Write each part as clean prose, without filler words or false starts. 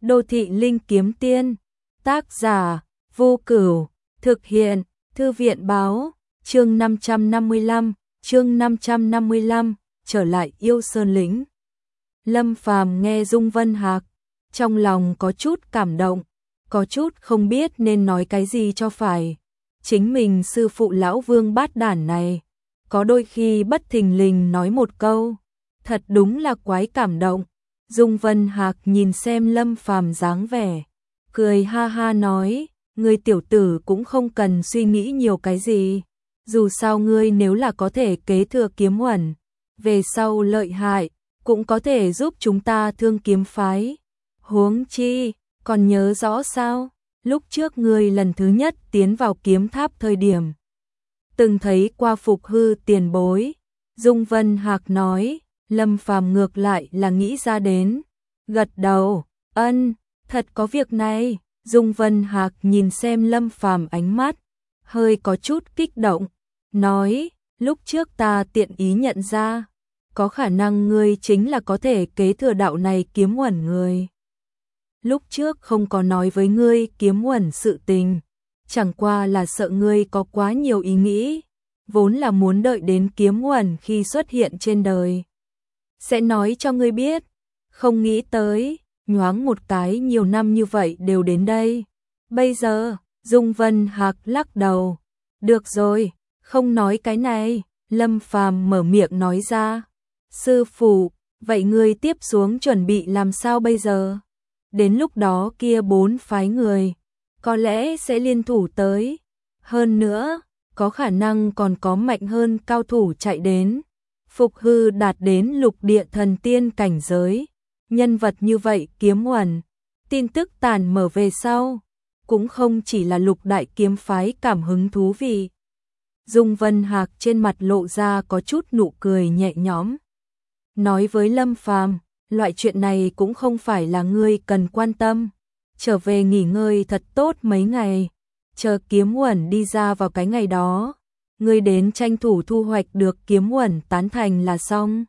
Đô thị linh kiếm tiên, tác giả, Vô Cửu, thực hiện, Thư viện báo, chương 555, trở lại Yêu Sơn lĩnh. Lâm Phàm nghe Dung Vân Hạc, trong lòng có chút cảm động, có chút không biết nên nói cái gì cho phải. Chính mình sư phụ lão Vương bát đản này, có đôi khi bất thình lình nói một câu, thật đúng là quái cảm động. Dung Vân Hạc nhìn xem Lâm Phàm dáng vẻ, cười ha ha nói, ngươi tiểu tử cũng không cần suy nghĩ nhiều cái gì, dù sao ngươi nếu là có thể kế thừa kiếm uẩn, về sau lợi hại, cũng có thể giúp chúng ta thương kiếm phái. Huống chi, còn nhớ rõ sao, lúc trước ngươi lần thứ nhất tiến vào kiếm tháp thời điểm, từng thấy qua Phục Hư tiền bối. Dung Vân Hạc nói. Lâm Phàm ngược lại là nghĩ ra đến, gật đầu, ân, thật có việc này. Dung Vân Hạc nhìn xem Lâm Phàm ánh mắt, hơi có chút kích động, nói, lúc trước ta tiện ý nhận ra, có khả năng ngươi chính là có thể kế thừa đạo này kiếm uẩn người. Lúc trước không có nói với ngươi kiếm uẩn sự tình, chẳng qua là sợ ngươi có quá nhiều ý nghĩ, vốn là muốn đợi đến kiếm uẩn khi xuất hiện trên đời sẽ nói cho ngươi biết, không nghĩ tới, nhoáng một cái nhiều năm như vậy đều đến đây. Bây giờ, Dung Vân Hạc lắc đầu, được rồi, không nói cái này. Lâm Phàm mở miệng nói ra, sư phụ, vậy ngươi tiếp xuống chuẩn bị làm sao bây giờ? Đến lúc đó kia 4 phái người, có lẽ sẽ liên thủ tới, hơn nữa, có khả năng còn có mạnh hơn cao thủ chạy đến. Phục Hư đạt đến lục địa thần tiên cảnh giới, nhân vật như vậy kiếm uẩn, tin tức tản mở về sau, cũng không chỉ là lục đại kiếm phái cảm hứng thú vị. Dung Vân Hạc trên mặt lộ ra có chút nụ cười nhẹ nhõm, nói với Lâm Phàm, loại chuyện này cũng không phải là ngươi cần quan tâm, trở về nghỉ ngơi thật tốt mấy ngày, chờ kiếm uẩn đi ra vào cái ngày đó, ngươi đến tranh thủ thu hoạch được kiếm uẩn tán thành là xong.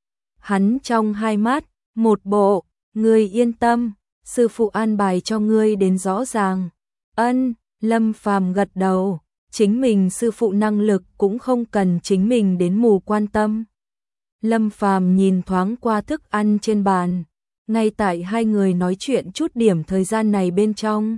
Hắn trong hai mắt, một bộ, ngươi yên tâm, sư phụ an bài cho ngươi đến rõ ràng. Ân, Lâm Phàm gật đầu, chính mình sư phụ năng lực cũng không cần chính mình đến mù quan tâm. Lâm Phàm nhìn thoáng qua thức ăn trên bàn, ngay tại hai người nói chuyện chút điểm thời gian này bên trong,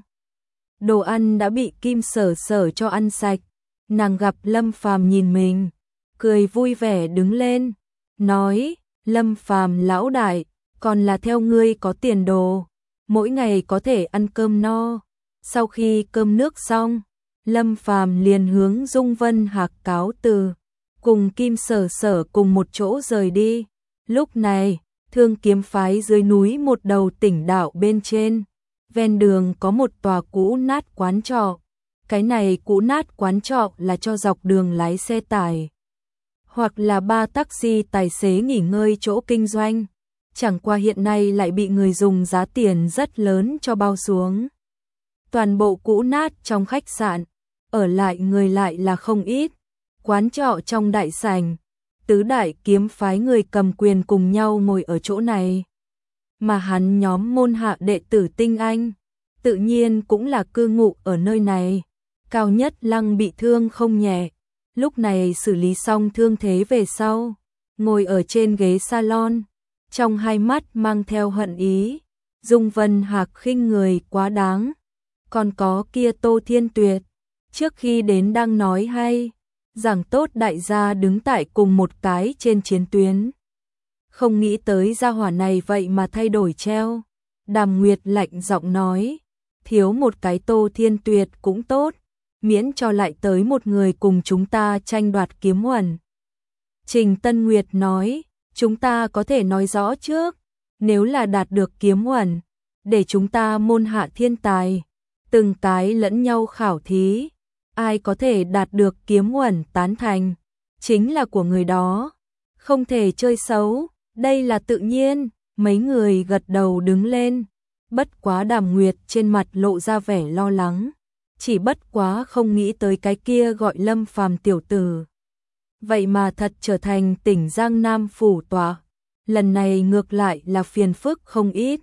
đồ ăn đã bị Kim Sở Sở cho ăn sạch. Nàng gặp Lâm Phàm nhìn mình, cười vui vẻ đứng lên, nói, Lâm Phàm lão đại, còn là theo ngươi có tiền đồ, mỗi ngày có thể ăn cơm no. Sau khi cơm nước xong, Lâm Phàm liền hướng Dung Vân Hạc cáo từ, cùng Kim Sở Sở cùng một chỗ rời đi. Lúc này, Thương Kiếm phái dưới núi một đầu tỉnh đảo bên trên, ven đường có một tòa cũ nát quán trọ. Cái này cũ nát quán trọ là cho dọc đường lái xe tải, hoặc là ba taxi tài xế nghỉ ngơi chỗ kinh doanh. Chẳng qua hiện nay lại bị người dùng giá tiền rất lớn cho bao xuống. Toàn bộ cũ nát trong khách sạn, ở lại người lại là không ít. Quán trọ trong đại sảnh, tứ đại kiếm phái người cầm quyền cùng nhau ngồi ở chỗ này. Mà hắn nhóm môn hạ đệ tử tinh anh, tự nhiên cũng là cư ngụ ở nơi này. Cao Nhất Lăng bị thương không nhẹ, lúc này xử lý xong thương thế về sau, ngồi ở trên ghế salon, trong hai mắt mang theo hận ý. Dung Vân Hạc khinh người quá đáng, còn có kia Tô Thiên Tuyệt, trước khi đến đang nói hay, giảng tốt đại gia đứng tại cùng một cái trên chiến tuyến. Không nghĩ tới gia hỏa này vậy mà thay đổi treo. Đàm Nguyệt lạnh giọng nói, thiếu một cái Tô Thiên Tuyệt cũng tốt, miễn cho lại tới một người cùng chúng ta tranh đoạt kiếm uẩn. Trình Tân Nguyệt nói, chúng ta có thể nói rõ trước, nếu là đạt được kiếm uẩn, để chúng ta môn hạ thiên tài, từng cái lẫn nhau khảo thí, ai có thể đạt được kiếm uẩn tán thành, chính là của người đó, không thể chơi xấu, đây là tự nhiên. Mấy người gật đầu đứng lên, bất quá Đàm Nguyệt trên mặt lộ ra vẻ lo lắng. Chỉ bất quá không nghĩ tới cái kia gọi Lâm Phàm tiểu tử, vậy mà thật trở thành tỉnh Giang Nam phủ tọa. Lần này ngược lại là phiền phức không ít.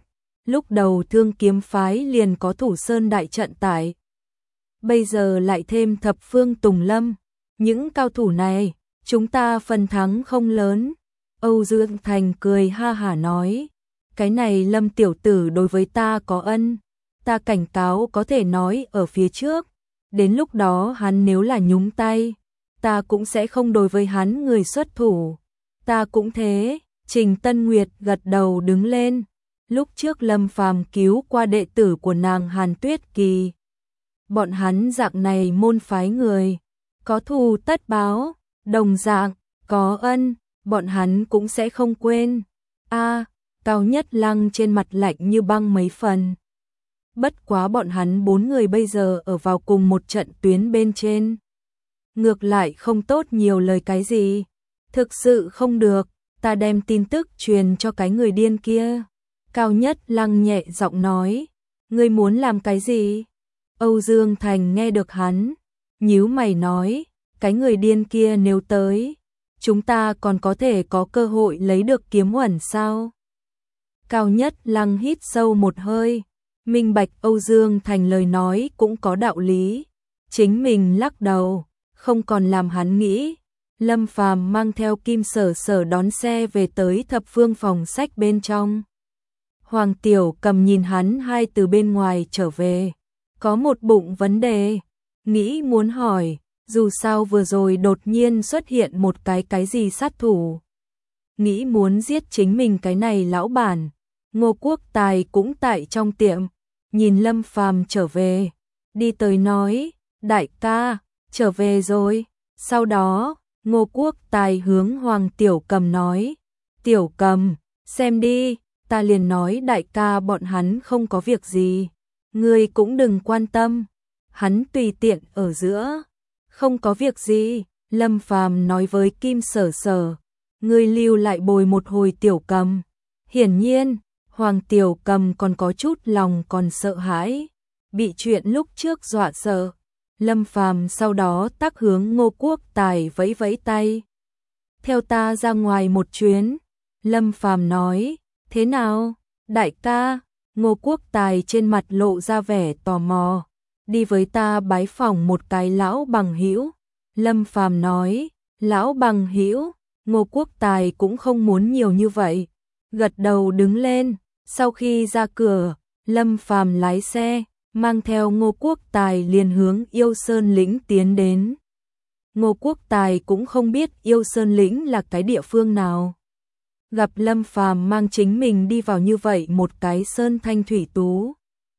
lúc đầu Thương Kiếm phái liền có Thủ Sơn đại trận tại. Bây giờ lại thêm Thập Phương Tùng Lâm, những cao thủ này, chúng ta phần thắng không lớn. Âu Dương Thành cười ha hả nói, cái này Lâm tiểu tử đối với ta có ân, ta cảnh cáo có thể nói ở phía trước, đến lúc đó hắn nếu là nhúng tay, ta cũng sẽ không đối với hắn người xuất thủ. Ta cũng thế. Trình Tân Nguyệt gật đầu đứng lên. Lúc trước Lâm Phàm cứu qua đệ tử của nàng Hàn Tuyết Kỳ. Bọn hắn dạng này môn phái người, có thù tất báo, đồng dạng, có ân, bọn hắn cũng sẽ không quên. Cao Nhất Lăng trên mặt lạnh như băng mấy phần. Bất quá bọn hắn 4 người bây giờ ở vào cùng một trận tuyến bên trên. Ngược lại không tốt nhiều lời cái gì. Thực sự không được, ta đem tin tức truyền cho cái người điên kia. Cao Nhất Lăng nhẹ giọng nói, ngươi muốn làm cái gì? Âu Dương Thành nghe được hắn, nhíu mày nói, cái người điên kia nếu tới, chúng ta còn có thể có cơ hội lấy được kiếm uẩn sao? Cao Nhất Lăng hít sâu một hơi, minh bạch Âu Dương Thành lời nói cũng có đạo lý. Chính mình lắc đầu, không còn làm hắn nghĩ. Lâm Phàm mang theo Kim Sở Sở đón xe về tới Thập Phương phòng sách bên trong. Hoàng Tiểu Cầm nhìn hắn hai từ bên ngoài trở về, có một bụng vấn đề, nghĩ muốn hỏi, dù sao vừa rồi đột nhiên xuất hiện một cái gì sát thủ. Nghĩ muốn giết chính mình cái này lão bản. Ngô Quốc Tài cũng tại trong tiệm, nhìn Lâm Phàm trở về, đi tới nói, đại ca, trở về rồi. Sau đó, Ngô Quốc Tài hướng Hoàng Tiểu Cầm nói, Tiểu Cầm, xem đi, ta liền nói đại ca bọn hắn không có việc gì, ngươi cũng đừng quan tâm. Hắn tùy tiện ở giữa, không có việc gì. Lâm Phàm nói với Kim Sở Sở, ngươi lưu lại bồi một hồi Tiểu Cầm. Hiển nhiên, Hoàng Tiểu Cầm còn có chút lòng còn sợ hãi, bị chuyện lúc trước dọa sợ. Lâm Phàm sau đó tác hướng Ngô Quốc Tài vẫy vẫy tay. Theo ta ra ngoài một chuyến. Lâm Phàm nói, thế nào, đại ca? Ngô Quốc Tài trên mặt lộ ra vẻ tò mò. Đi với ta bái phỏng một cái lão bằng hữu. Lâm Phàm nói, lão bằng hữu. Ngô Quốc Tài cũng không muốn nhiều như vậy, gật đầu đứng lên. Sau khi ra cửa, Lâm Phàm lái xe, mang theo Ngô Quốc Tài liền hướng Yêu Sơn lĩnh tiến đến. Ngô Quốc Tài cũng không biết Yêu Sơn lĩnh là cái địa phương nào. Gặp Lâm Phàm mang chính mình đi vào như vậy một cái sơn thanh thủy tú.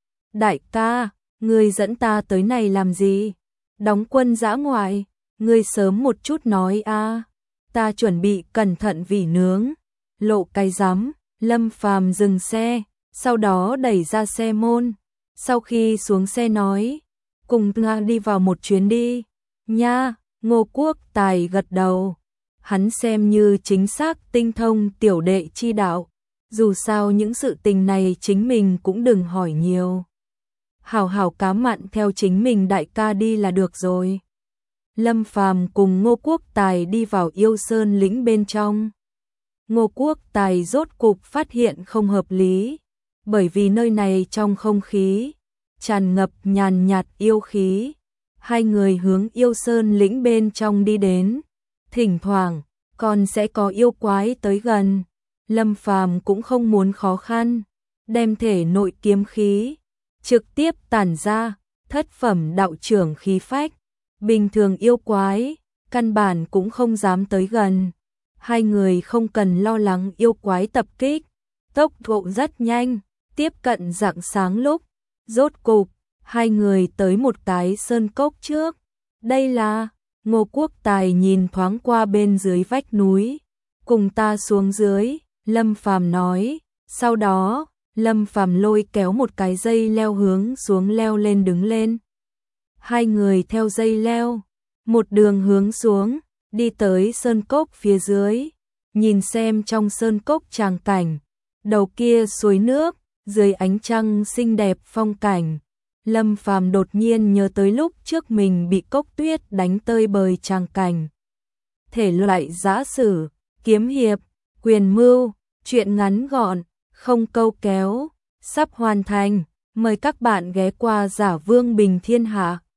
Đại ca, ngươi dẫn ta tới này làm gì? Đóng quân dã ngoại, ngươi sớm một chút nói a. Ta chuẩn bị cẩn thận vỉ nướng. Lộ cái rắm. Lâm Phàm dừng xe, sau đó đẩy ra xe môn. Sau khi xuống xe nói, cùng ta đi vào một chuyến đi. Nha, Ngô Quốc Tài gật đầu. Hắn xem như chính xác tinh thông tiểu đệ chi đạo. Dù sao những sự tình này chính mình cũng đừng hỏi nhiều. Hảo hảo cá mặn theo chính mình đại ca đi là được rồi. Lâm Phàm cùng Ngô Quốc Tài đi vào Yêu Sơn lĩnh bên trong. Ngô Quốc Tài rốt cục phát hiện không hợp lý, bởi vì nơi này trong không khí tràn ngập nhàn nhạt yêu khí. Hai người hướng Yêu Sơn lĩnh bên trong đi đến, thỉnh thoảng còn sẽ có yêu quái tới gần. Lâm Phàm cũng không muốn khó khăn, đem thể nội kiếm khí trực tiếp tản ra, thất phẩm đạo trưởng khí phách. Bình thường yêu quái căn bản cũng không dám tới gần. Hai người không cần lo lắng yêu quái tập kích, tốc độ rất nhanh. Tiếp cận rạng sáng lúc, rốt cục hai người tới một cái sơn cốc trước. Đây là, Ngô Quốc Tài nhìn thoáng qua bên dưới vách núi, cùng ta xuống dưới. Lâm Phàm nói. Sau đó, Lâm Phàm lôi kéo một cái dây leo hướng xuống leo lên đứng lên. Hai người theo dây leo, một đường hướng xuống, đi tới sơn cốc phía dưới, nhìn xem trong sơn cốc tràng cảnh, đầu kia suối nước, dưới ánh trăng xinh đẹp phong cảnh. Lâm Phàm đột nhiên nhớ tới lúc trước mình bị Cốc Tuyết đánh tơi bời tràng cảnh. Thể loại giã sử, kiếm hiệp, quyền mưu, truyện ngắn gọn, không câu kéo, sắp hoàn thành. Mời các bạn ghé qua Giả Vương Bình Thiên Hạ.